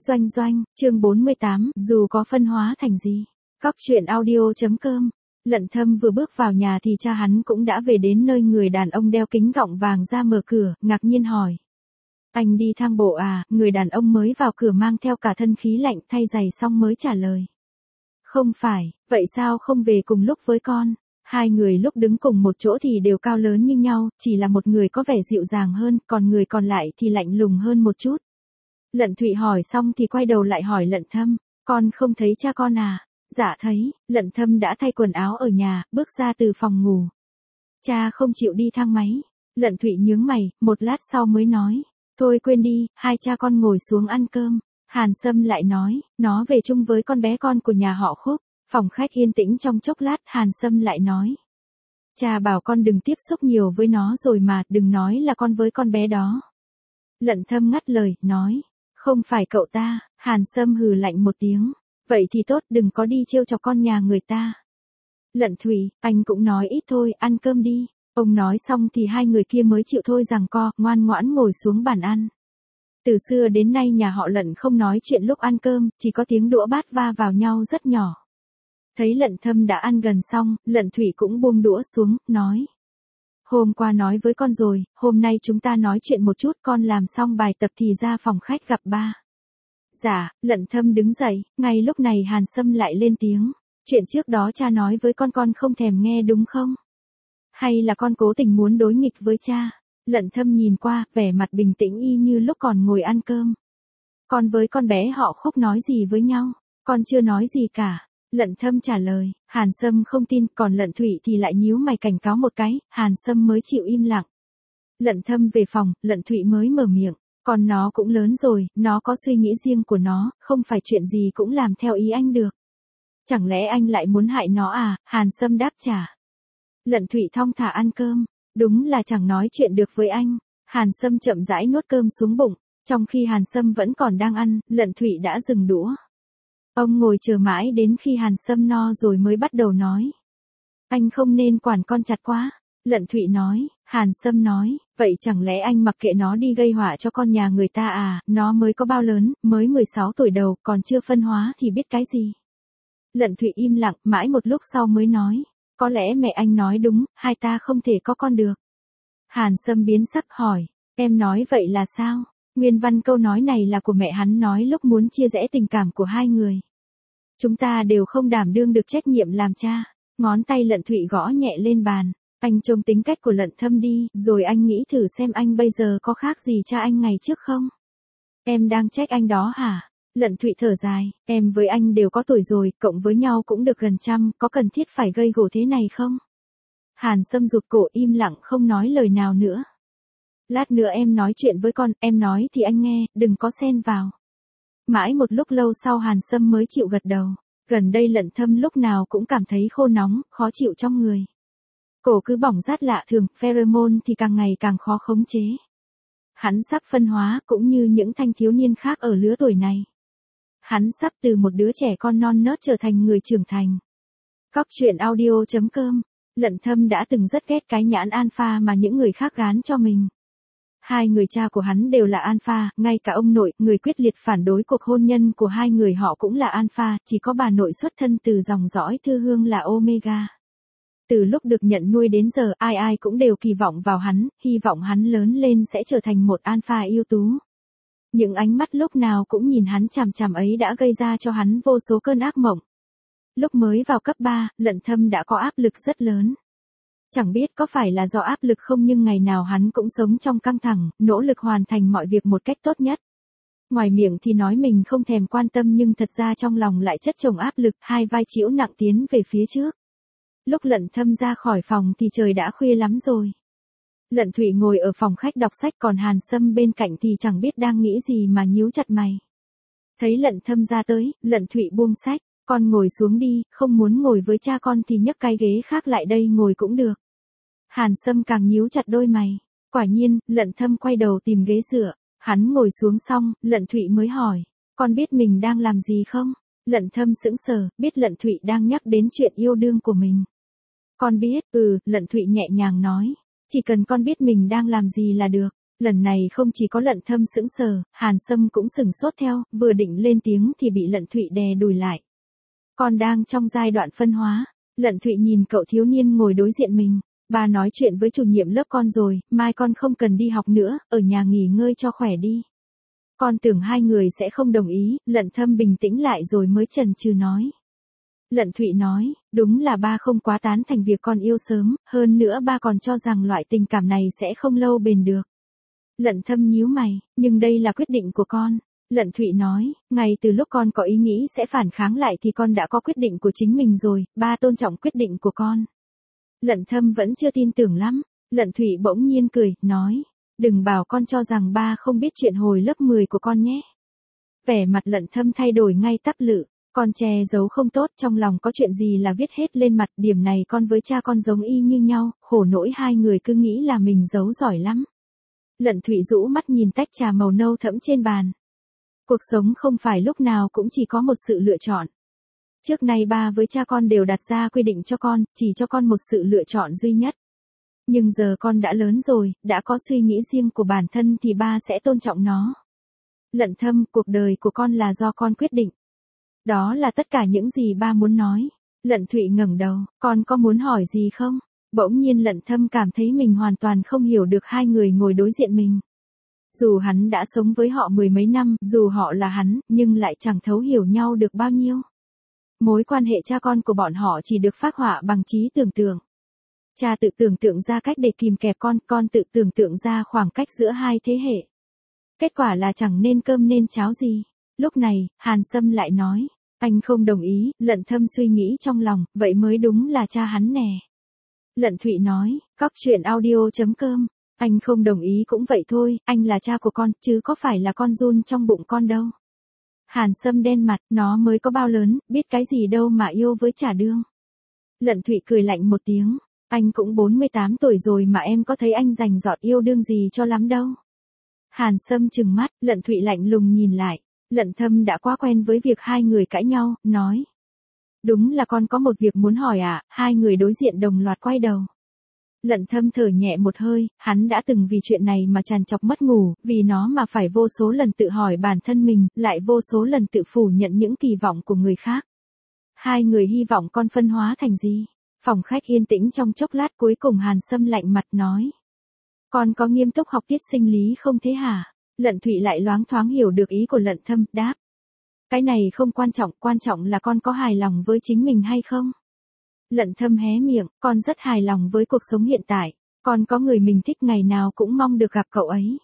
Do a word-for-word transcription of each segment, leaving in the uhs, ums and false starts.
Doanh doanh, chương bốn mươi tám, dù có phân hóa thành gì. Cóc truyện audio.com. Lận Thâm vừa bước vào nhà thì cha hắn cũng đã về đến nơi người đàn ông đeo kính gọng vàng ra mở cửa, ngạc nhiên hỏi. Anh đi thang bộ à? Người đàn ông mới vào cửa mang theo cả thân khí lạnh, thay giày xong mới trả lời. Không phải, vậy sao không về cùng lúc với con? Hai người lúc đứng cùng một chỗ thì đều cao lớn như nhau, chỉ là một người có vẻ dịu dàng hơn, còn người còn lại thì lạnh lùng hơn một chút. Lận Thụy hỏi xong thì quay đầu lại hỏi Lận Thâm, con không thấy cha con à? Dạ thấy. Lận Thâm đã thay quần áo ở nhà, bước ra từ phòng ngủ. Cha không chịu đi thang máy. Lận Thụy nhướng mày, một lát sau mới nói, thôi quên đi, hai cha con ngồi xuống ăn cơm. Hàn Sâm lại nói, nó về chung với con bé con của nhà họ Khúc. Phòng khách yên tĩnh trong chốc lát, Hàn Sâm lại nói. Cha bảo con đừng tiếp xúc nhiều với nó rồi mà, đừng nói là con với con bé đó. Lận Thâm ngắt lời, nói. Không phải cậu ta. Hàn Sâm hừ lạnh một tiếng. Vậy thì tốt, đừng có đi trêu chọc con nhà người ta. Lận Thủy, anh cũng nói ít thôi, ăn cơm đi. Ông nói xong thì hai người kia mới chịu thôi giằng co, ngoan ngoãn ngồi xuống bàn ăn. Từ xưa đến nay nhà họ Lận không nói chuyện lúc ăn cơm, chỉ có tiếng đũa bát va vào nhau rất nhỏ. Thấy Lận Thâm đã ăn gần xong, Lận Thủy cũng buông đũa xuống, nói. Hôm qua nói với con rồi, hôm nay chúng ta nói chuyện một chút, con làm xong bài tập thì ra phòng khách gặp ba. Dạ, Lận Thâm đứng dậy, ngay lúc này Hàn Sâm lại lên tiếng. Chuyện trước đó cha nói với con con không thèm nghe đúng không? Hay là con cố tình muốn đối nghịch với cha? Lận Thâm nhìn qua, vẻ mặt bình tĩnh y như lúc còn ngồi ăn cơm. Con với con bé họ Khúc nói gì với nhau? Con chưa nói gì cả. Lận Thâm trả lời, Hàn Sâm không tin, còn Lận Thụy thì lại nhíu mày cảnh cáo một cái, Hàn Sâm mới chịu im lặng. Lận Thâm về phòng, Lận Thụy mới mở miệng, còn nó cũng lớn rồi, nó có suy nghĩ riêng của nó, không phải chuyện gì cũng làm theo ý anh được. Chẳng lẽ anh lại muốn hại nó à? Hàn Sâm đáp trả. Lận Thụy thong thả ăn cơm, đúng là chẳng nói chuyện được với anh. Hàn Sâm chậm rãi nuốt cơm xuống bụng, trong khi Hàn Sâm vẫn còn đang ăn, Lận Thụy đã dừng đũa. Ông ngồi chờ mãi đến khi Hàn Sâm no rồi mới bắt đầu nói. Anh không nên quản con chặt quá. Lận Thụy nói. Hàn Sâm nói, vậy chẳng lẽ anh mặc kệ nó đi gây họa cho con nhà người ta à? Nó mới có bao lớn, mới mười sáu tuổi đầu, còn chưa phân hóa thì biết cái gì. Lận Thụy im lặng, mãi một lúc sau mới nói. Có lẽ mẹ anh nói đúng, hai ta không thể có con được. Hàn Sâm biến sắc hỏi, em nói vậy là sao? Nguyên văn câu nói này là của mẹ hắn nói lúc muốn chia rẽ tình cảm của hai người. Chúng ta đều không đảm đương được trách nhiệm làm cha. Ngón tay Lận Thụy gõ nhẹ lên bàn. Anh trông tính cách của Lận Thâm đi, rồi anh nghĩ thử xem anh bây giờ có khác gì cha anh ngày trước không? Em đang trách anh đó hả? Lận Thụy thở dài, em với anh đều có tuổi rồi, cộng với nhau cũng được gần trăm, có cần thiết phải gây gổ thế này không? Hàn Sâm rụt cổ im lặng không nói lời nào nữa. Lát nữa em nói chuyện với con, em nói thì anh nghe, đừng có xen vào. Mãi một lúc lâu sau Hàn Sâm mới chịu gật đầu. Gần đây Lận Thâm lúc nào cũng cảm thấy khô nóng, khó chịu trong người. Cổ cứ bỏng rát lạ thường, pheromone thì càng ngày càng khó khống chế. Hắn sắp phân hóa cũng như những thanh thiếu niên khác ở lứa tuổi này. Hắn sắp từ một đứa trẻ con non nớt trở thành người trưởng thành. Cóc truyện audio.com. Lận Thâm đã từng rất ghét cái nhãn alpha mà những người khác gán cho mình. Hai người cha của hắn đều là alpha, ngay cả ông nội, người quyết liệt phản đối cuộc hôn nhân của hai người họ cũng là alpha, chỉ có bà nội xuất thân từ dòng dõi Thư Hương là omega. Từ lúc được nhận nuôi đến giờ, ai ai cũng đều kỳ vọng vào hắn, hy vọng hắn lớn lên sẽ trở thành một alpha ưu tú. Những ánh mắt lúc nào cũng nhìn hắn chằm chằm ấy đã gây ra cho hắn vô số cơn ác mộng. Lúc mới vào cấp ba, Lận Thâm đã có áp lực rất lớn. Chẳng biết có phải là do áp lực không nhưng ngày nào hắn cũng sống trong căng thẳng, nỗ lực hoàn thành mọi việc một cách tốt nhất. Ngoài miệng thì nói mình không thèm quan tâm nhưng thật ra trong lòng lại chất chồng áp lực, hai vai chịu nặng tiến về phía trước. Lúc Lận Thâm ra khỏi phòng thì trời đã khuya lắm rồi. Lận Thụy ngồi ở phòng khách đọc sách còn Hàn Sâm bên cạnh thì chẳng biết đang nghĩ gì mà nhíu chặt mày. Thấy Lận Thâm ra tới, Lận Thụy buông sách, con ngồi xuống đi, không muốn ngồi với cha con thì nhấc cái ghế khác lại đây ngồi cũng được. Hàn Sâm càng nhíu chặt đôi mày. Quả nhiên, Lận Thâm quay đầu tìm ghế dựa. Hắn ngồi xuống xong, Lận Thụy mới hỏi. Con biết mình đang làm gì không? Lận Thâm sững sờ, biết Lận Thụy đang nhắc đến chuyện yêu đương của mình. Con biết, ừ, Lận Thụy nhẹ nhàng nói. Chỉ cần con biết mình đang làm gì là được. Lần này không chỉ có Lận Thâm sững sờ, Hàn Sâm cũng sừng sốt theo, vừa định lên tiếng thì bị Lận Thụy đè đùi lại. Con đang trong giai đoạn phân hóa. Lận Thụy nhìn cậu thiếu niên ngồi đối diện mình. Ba nói chuyện với chủ nhiệm lớp con rồi, mai con không cần đi học nữa, ở nhà nghỉ ngơi cho khỏe đi. Con tưởng hai người sẽ không đồng ý, Lận Thâm bình tĩnh lại rồi mới chần chừ nói. Lận Thụy nói, đúng là ba không quá tán thành việc con yêu sớm, hơn nữa ba còn cho rằng loại tình cảm này sẽ không lâu bền được. Lận Thâm nhíu mày, nhưng đây là quyết định của con. Lận Thụy nói, ngay từ lúc con có ý nghĩ sẽ phản kháng lại thì con đã có quyết định của chính mình rồi, ba tôn trọng quyết định của con. Lận Thâm vẫn chưa tin tưởng lắm. Lận Thụy bỗng nhiên cười, nói, đừng bảo con cho rằng ba không biết chuyện hồi lớp mười của con nhé. Vẻ mặt Lận Thâm thay đổi ngay tắp lự. Con che giấu không tốt, trong lòng có chuyện gì là viết hết lên mặt, điểm này con với cha con giống y như nhau, khổ nỗi hai người cứ nghĩ là mình giấu giỏi lắm. Lận Thụy rũ mắt nhìn tách trà màu nâu thẫm trên bàn. Cuộc sống không phải lúc nào cũng chỉ có một sự lựa chọn. Trước nay ba với cha con đều đặt ra quy định cho con, chỉ cho con một sự lựa chọn duy nhất. Nhưng giờ con đã lớn rồi, đã có suy nghĩ riêng của bản thân thì ba sẽ tôn trọng nó. Lận Thâm, cuộc đời của con là do con quyết định. Đó là tất cả những gì ba muốn nói. Lận Thụy ngẩng đầu, con có muốn hỏi gì không? Bỗng nhiên Lận Thâm cảm thấy mình hoàn toàn không hiểu được hai người ngồi đối diện mình. Dù hắn đã sống với họ mười mấy năm, dù họ là hắn, nhưng lại chẳng thấu hiểu nhau được bao nhiêu. Mối quan hệ cha con của bọn họ chỉ được phác họa bằng trí tưởng tượng. Cha tự tưởng tượng ra cách để kìm kẹp con, con tự tưởng tượng ra khoảng cách giữa hai thế hệ. Kết quả là chẳng nên cơm nên cháo gì. Lúc này, Hàn Sâm lại nói, anh không đồng ý. Lận Thâm suy nghĩ trong lòng, vậy mới đúng là cha hắn nè. Lận Thụy nói, cóc truyện audio chấm com, anh không đồng ý cũng vậy thôi, anh là cha của con, chứ có phải là con giun trong bụng con đâu. Hàn Sâm đen mặt, nó mới có bao lớn, biết cái gì đâu mà yêu với chả đương. Lận Thụy cười lạnh một tiếng, anh cũng bốn mươi tám tuổi rồi mà em có thấy anh rành rọt yêu đương gì cho lắm đâu. Hàn Sâm trừng mắt, Lận Thụy lạnh lùng nhìn lại. Lận Thâm đã quá quen với việc hai người cãi nhau, nói. Đúng là con có một việc muốn hỏi à, hai người đối diện đồng loạt quay đầu. Lận Thâm thở nhẹ một hơi, hắn đã từng vì chuyện này mà trằn trọc mất ngủ, vì nó mà phải vô số lần tự hỏi bản thân mình, lại vô số lần tự phủ nhận những kỳ vọng của người khác. Hai người hy vọng con phân hóa thành gì? Phòng khách yên tĩnh trong chốc lát, cuối cùng Hàn Sâm lạnh mặt nói. Con có nghiêm túc học tiết sinh lý không thế hả? Lận Thụy lại loáng thoáng hiểu được ý của Lận Thâm, đáp. Cái này không quan trọng, quan trọng là con có hài lòng với chính mình hay không? Lận Thâm hé miệng, con rất hài lòng với cuộc sống hiện tại, con có người mình thích, ngày nào cũng mong được gặp cậu ấy.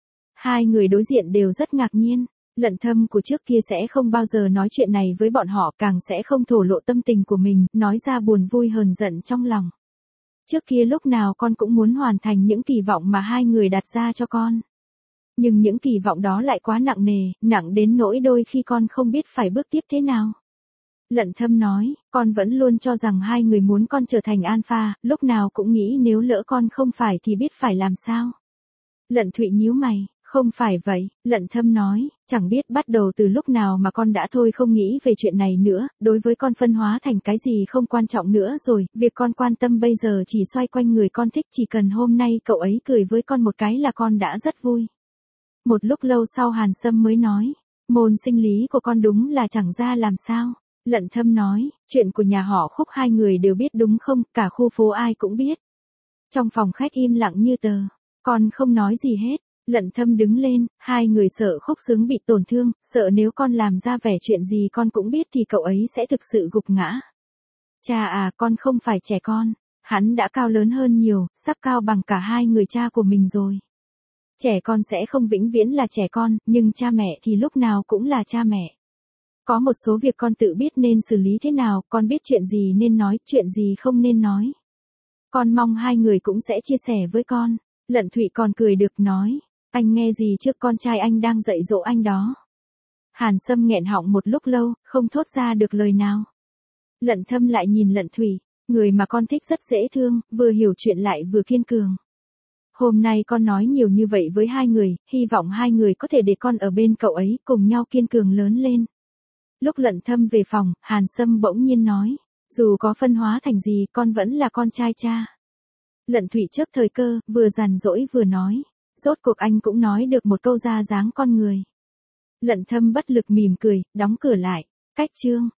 Hai người đối diện đều rất ngạc nhiên. Lận Thâm của trước kia sẽ không bao giờ nói chuyện này với bọn họ, càng sẽ không thổ lộ tâm tình của mình, nói ra buồn vui hờn giận trong lòng. Trước kia lúc nào con cũng muốn hoàn thành những kỳ vọng mà hai người đặt ra cho con. Nhưng những kỳ vọng đó lại quá nặng nề, nặng đến nỗi đôi khi con không biết phải bước tiếp thế nào. Lận Thâm nói, con vẫn luôn cho rằng hai người muốn con trở thành alpha, lúc nào cũng nghĩ nếu lỡ con không phải thì biết phải làm sao. Lận Thụy nhíu mày, không phải vậy. Lận Thâm nói, chẳng biết bắt đầu từ lúc nào mà con đã thôi không nghĩ về chuyện này nữa, đối với con phân hóa thành cái gì không quan trọng nữa rồi, việc con quan tâm bây giờ chỉ xoay quanh người con thích, chỉ cần hôm nay cậu ấy cười với con một cái là con đã rất vui. Một lúc lâu sau Hàn Sâm mới nói, môn sinh lý của con đúng là chẳng ra làm sao. Lận Thâm nói, chuyện của nhà họ Khúc hai người đều biết đúng không, cả khu phố ai cũng biết. Trong phòng khách im lặng như tờ, con không nói gì hết. Lận Thâm đứng lên, hai người sợ Khúc Sướng bị tổn thương, sợ nếu con làm ra vẻ chuyện gì con cũng biết thì cậu ấy sẽ thực sự gục ngã. Cha à, con không phải trẻ con, hắn đã cao lớn hơn nhiều, sắp cao bằng cả hai người cha của mình rồi. Trẻ con sẽ không vĩnh viễn là trẻ con, nhưng cha mẹ thì lúc nào cũng là cha mẹ. Có một số việc con tự biết nên xử lý thế nào, con biết chuyện gì nên nói, chuyện gì không nên nói. Con mong hai người cũng sẽ chia sẻ với con. Lận Thụy còn cười được nói, anh nghe gì trước, con trai anh đang dạy dỗ anh đó. Hàn Sâm nghẹn họng một lúc lâu, không thốt ra được lời nào. Lận Thâm lại nhìn Lận Thụy, người mà con thích rất dễ thương, vừa hiểu chuyện lại vừa kiên cường. Hôm nay con nói nhiều như vậy với hai người, hy vọng hai người có thể để con ở bên cậu ấy, cùng nhau kiên cường lớn lên. Lúc Lận Thâm về phòng, Hàn Sâm bỗng nhiên nói, dù có phân hóa thành gì, con vẫn là con trai cha. Lận Thụy chớp thời cơ, vừa giàn dỗi vừa nói, Rốt cuộc anh cũng nói được một câu ra dáng con người. Lận Thâm bất lực mỉm cười, đóng cửa lại. Cách chương